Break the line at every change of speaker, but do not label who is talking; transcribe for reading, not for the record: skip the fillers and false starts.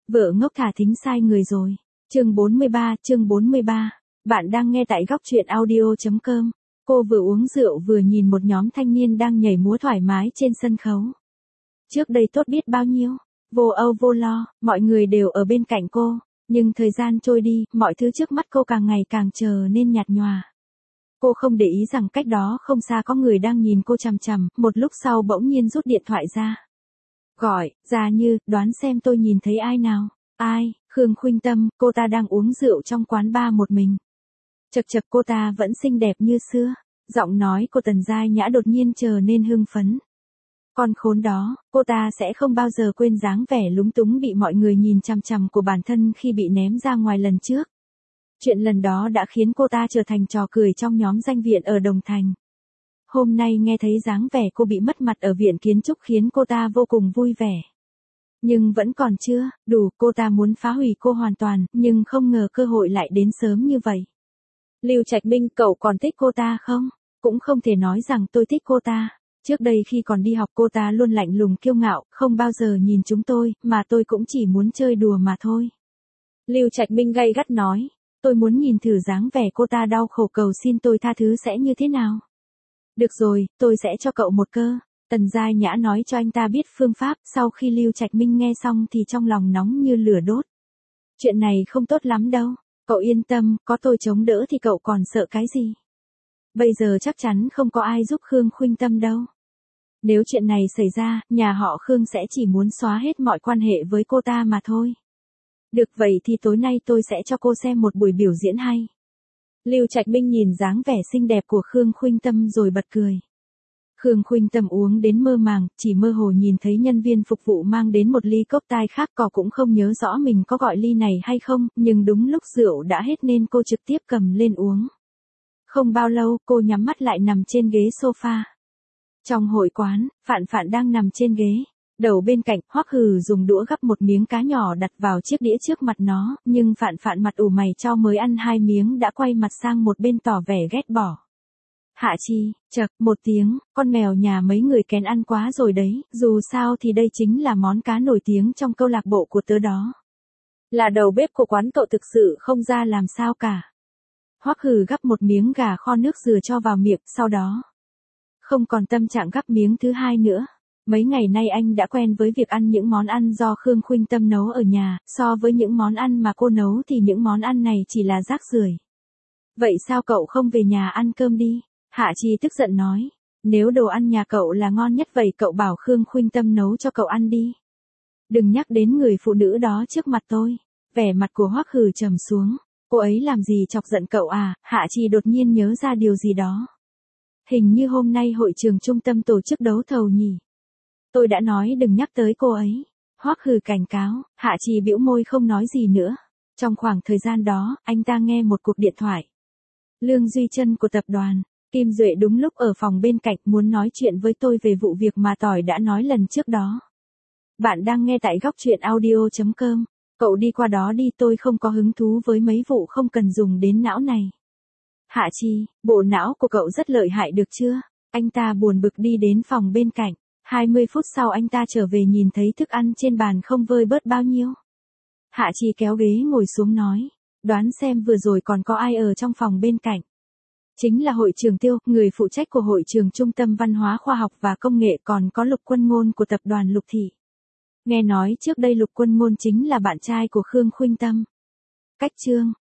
Vợ ngốc thả thính sai người rồi. Chương 43. Bạn đang nghe tại góc truyện audio.com. Cô vừa uống rượu vừa nhìn một nhóm thanh niên đang nhảy múa thoải mái trên sân khấu. Trước đây tốt biết bao nhiêu, vô âu vô lo, mọi người đều ở bên cạnh cô. Nhưng thời gian trôi đi, mọi thứ trước mắt cô càng ngày càng trở nên nhạt nhòa. Cô không để ý rằng cách đó không xa có người đang nhìn cô chằm chằm, một lúc sau bỗng nhiên rút điện thoại ra. Gọi, Gia Như, đoán xem tôi nhìn thấy ai nào? Ai? Khương Khuynh Tâm, cô ta đang uống rượu trong quán bar một mình. Chật chật, cô ta vẫn xinh đẹp như xưa. Giọng nói của Tần Giai Nhã đột nhiên trở nên hưng phấn. Con khốn đó, cô ta sẽ không bao giờ quên dáng vẻ lúng túng bị mọi người nhìn chằm chằm của bản thân khi bị ném ra ngoài lần trước. Chuyện lần đó đã khiến cô ta trở thành trò cười trong nhóm danh viện ở Đồng Thành. Hôm nay nghe thấy dáng vẻ cô bị mất mặt ở viện kiến trúc khiến cô ta vô cùng vui vẻ. Nhưng vẫn còn chưa đủ, cô ta muốn phá hủy cô hoàn toàn, nhưng không ngờ cơ hội lại đến sớm như vậy. Lưu Trạch Minh, cậu còn thích cô ta không? Cũng không thể nói rằng tôi thích cô ta. Trước đây khi còn đi học cô ta luôn lạnh lùng kiêu ngạo, không bao giờ nhìn chúng tôi, mà tôi cũng chỉ muốn chơi đùa mà thôi. Lưu Trạch Minh gay gắt nói, tôi muốn nhìn thử dáng vẻ cô ta đau khổ cầu xin tôi tha thứ sẽ như thế nào. Được rồi, tôi sẽ cho cậu một cơ. Tần Giai Nhã nói cho anh ta biết phương pháp, sau khi Lưu Trạch Minh nghe xong thì trong lòng nóng như lửa đốt. Chuyện này không tốt lắm đâu, cậu yên tâm, có tôi chống đỡ thì cậu còn sợ cái gì. Bây giờ chắc chắn không có ai giúp Khương Khuynh Tâm đâu. Nếu chuyện này xảy ra, nhà họ Khương sẽ chỉ muốn xóa hết mọi quan hệ với cô ta mà thôi. Được vậy thì tối nay tôi sẽ cho cô xem một buổi biểu diễn hay. Lưu Trạch Minh nhìn dáng vẻ xinh đẹp của Khương Khuynh Tâm rồi bật cười. Khương Khuynh Tâm uống đến mơ màng, chỉ mơ hồ nhìn thấy nhân viên phục vụ mang đến một ly cốc tai khác, cô cũng không nhớ rõ mình có gọi ly này hay không, nhưng đúng lúc rượu đã hết nên cô trực tiếp cầm lên uống. Không bao lâu, cô nhắm mắt lại nằm trên ghế sofa. Trong hội quán, Phạn Phạn đang nằm trên ghế. Đầu bên cạnh, Hoắc Hừ dùng đũa gắp một miếng cá nhỏ đặt vào chiếc đĩa trước mặt nó, nhưng Phạn Phạn mặt ủ mày cho mới ăn 2 miếng đã quay mặt sang một bên tỏ vẻ ghét bỏ. Hạ Chi, chậc, một tiếng, con mèo nhà mấy người kén ăn quá rồi đấy, dù sao thì đây chính là món cá nổi tiếng trong câu lạc bộ của tớ đó. Là đầu bếp của quán cậu thực sự không ra làm sao cả. Hoắc Hừ gắp một miếng gà kho nước dừa cho vào miệng, sau đó không còn tâm trạng gắp miếng thứ hai nữa. Mấy ngày nay anh đã quen với việc ăn những món ăn do Khương Khuynh Tâm nấu ở nhà, so với những món ăn mà cô nấu thì những món ăn này chỉ là rác rưởi. Vậy sao cậu không về nhà ăn cơm đi? Hạ Chi tức giận nói, nếu đồ ăn nhà cậu là ngon nhất vậy cậu bảo Khương Khuynh Tâm nấu cho cậu ăn đi. Đừng nhắc đến người phụ nữ đó trước mặt tôi. Vẻ mặt của Hoắc Hừ trầm xuống, cô ấy làm gì chọc giận cậu à? Hạ Chi đột nhiên nhớ ra điều gì đó. Hình như hôm nay hội trường trung tâm tổ chức đấu thầu nhỉ? Tôi đã nói đừng nhắc tới cô ấy. Hoắc Hừ cảnh cáo, Hạ Chi bĩu môi không nói gì nữa. Trong khoảng thời gian đó, anh ta nghe một cuộc điện thoại. Lương Duy Trân của tập đoàn Kim Duệ đúng lúc ở phòng bên cạnh muốn nói chuyện với tôi về vụ việc mà Tỏi đã nói lần trước đó. Bạn đang nghe tại góc truyện audio.com. Cậu đi qua đó đi, tôi không có hứng thú với mấy vụ không cần dùng đến não này. Hạ Chi, bộ não của cậu rất lợi hại được chưa? Anh ta buồn bực đi đến phòng bên cạnh. 20 phút sau anh ta trở về nhìn thấy thức ăn trên bàn không vơi bớt bao nhiêu. Hạ Chi kéo ghế ngồi xuống nói, đoán xem vừa rồi còn có ai ở trong phòng bên cạnh. Chính là hội trưởng Tiêu, người phụ trách của hội trường Trung tâm Văn hóa Khoa học và Công nghệ, còn có Lục Quân Ngôn của tập đoàn Lục Thị. Nghe nói trước đây Lục Quân Ngôn chính là bạn trai của Khương Khuynh Tâm. Cách chương